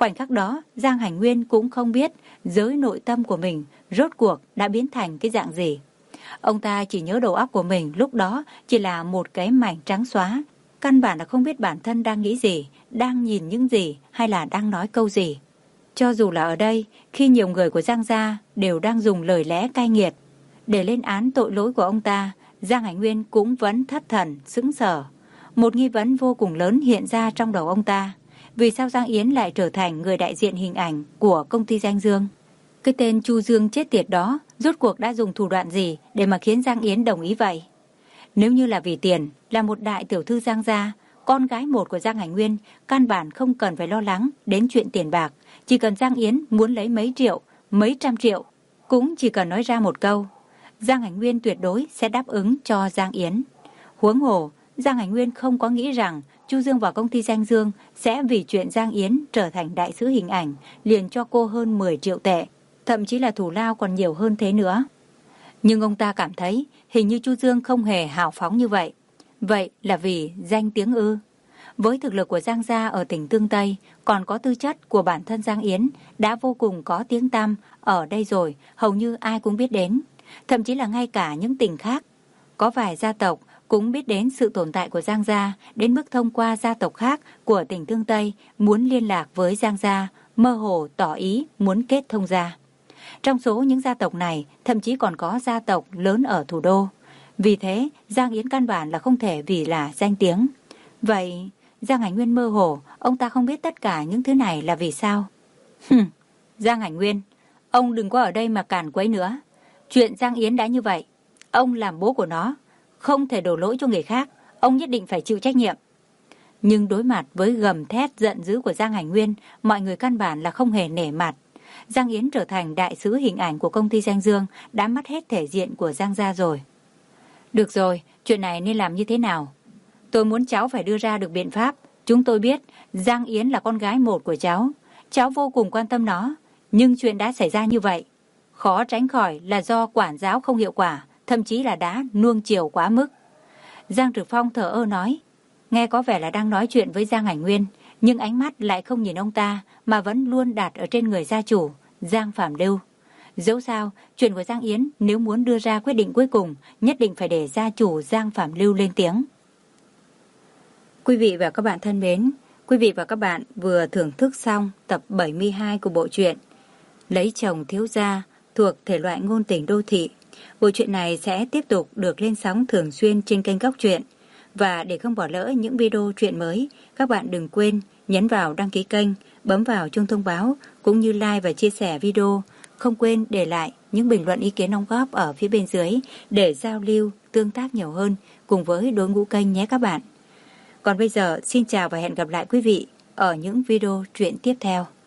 Khoảnh khắc đó, Giang Hành Nguyên cũng không biết giới nội tâm của mình rốt cuộc đã biến thành cái dạng gì. Ông ta chỉ nhớ đầu óc của mình lúc đó chỉ là một cái mảnh trắng xóa, căn bản là không biết bản thân đang nghĩ gì, đang nhìn những gì hay là đang nói câu gì. Cho dù là ở đây, khi nhiều người của Giang gia đều đang dùng lời lẽ cay nghiệt để lên án tội lỗi của ông ta, Giang Hành Nguyên cũng vẫn thất thần, sững sờ. Một nghi vấn vô cùng lớn hiện ra trong đầu ông ta. Vì sao Giang Yến lại trở thành người đại diện hình ảnh của công ty Danh Dương? Cái tên Chu Dương chết tiệt đó rốt cuộc đã dùng thủ đoạn gì để mà khiến Giang Yến đồng ý vậy? Nếu như là vì tiền, là một đại tiểu thư Giang gia, con gái một của Giang Hành Nguyên, căn bản không cần phải lo lắng đến chuyện tiền bạc. Chỉ cần Giang Yến muốn lấy mấy triệu, mấy trăm triệu, cũng chỉ cần nói ra một câu, Giang Hành Nguyên tuyệt đối sẽ đáp ứng cho Giang Yến. Huống hồ, Giang Hành Nguyên không có nghĩ rằng Chu Dương vào công ty Danh Dương sẽ vì chuyện Giang Yến trở thành đại sứ hình ảnh liền cho cô hơn mười triệu tệ, thậm chí là thù lao còn nhiều hơn thế nữa. Nhưng ông ta cảm thấy hình như Chu Dương không hề hào phóng như vậy. Vậy là vì danh tiếng ư? Với thực lực của Giang gia ở tỉnh Tương Tây, còn có tư chất của bản thân Giang Yến đã vô cùng có tiếng tăm ở đây rồi, hầu như ai cũng biết đến. Thậm chí là ngay cả những tỉnh khác, có vài gia tộc cũng biết đến sự tồn tại của Giang gia, đến mức thông qua gia tộc khác của tỉnh Tương Tây muốn liên lạc với Giang gia, mơ hồ tỏ ý muốn kết thông gia. Trong số những gia tộc này, thậm chí còn có gia tộc lớn ở thủ đô. Vì thế, Giang Yến căn bản là không thể vì là danh tiếng. Vậy, Giang Hành Nguyên mơ hồ, ông ta không biết tất cả những thứ này là vì sao? Hừm, Giang Hành Nguyên, ông đừng có ở đây mà càn quấy nữa. Chuyện Giang Yến đã như vậy, ông làm bố của nó, không thể đổ lỗi cho người khác, ông nhất định phải chịu trách nhiệm. Nhưng đối mặt với gầm thét giận dữ của Giang Hành Nguyên, mọi người căn bản là không hề nể mặt. Giang Yến trở thành đại sứ hình ảnh của công ty Danh Dương đã mất hết thể diện của Giang gia rồi. Được rồi, chuyện này nên làm như thế nào? Tôi muốn cháu phải đưa ra được biện pháp. Chúng tôi biết Giang Yến là con gái một của cháu. Cháu vô cùng quan tâm nó. Nhưng chuyện đã xảy ra như vậy, khó tránh khỏi là do quản giáo không hiệu quả, thậm chí là đã nuông chiều quá mức. Giang Trực Phong thở ơ nói, nghe có vẻ là đang nói chuyện với Giang Hành Nguyên, nhưng ánh mắt lại không nhìn ông ta mà vẫn luôn đặt ở trên người gia chủ, Giang Phạm Lưu. Dẫu sao, chuyện của Giang Yến nếu muốn đưa ra quyết định cuối cùng, nhất định phải để gia chủ Giang Phạm Lưu lên tiếng. Quý vị và các bạn thân mến, quý vị và các bạn vừa thưởng thức xong tập bảy mươi hai của bộ truyện Lấy chồng thiếu gia thuộc thể loại ngôn tình đô thị. Bộ truyện này sẽ tiếp tục được lên sóng thường xuyên trên kênh Góc Truyện. Và để không bỏ lỡ những video truyện mới, các bạn đừng quên nhấn vào đăng ký kênh, bấm vào chuông thông báo cũng như like và chia sẻ video. Không quên để lại những bình luận ý kiến đóng góp ở phía bên dưới để giao lưu, tương tác nhiều hơn cùng với đội ngũ kênh nhé các bạn. Còn bây giờ, xin chào và hẹn gặp lại quý vị ở những video truyện tiếp theo.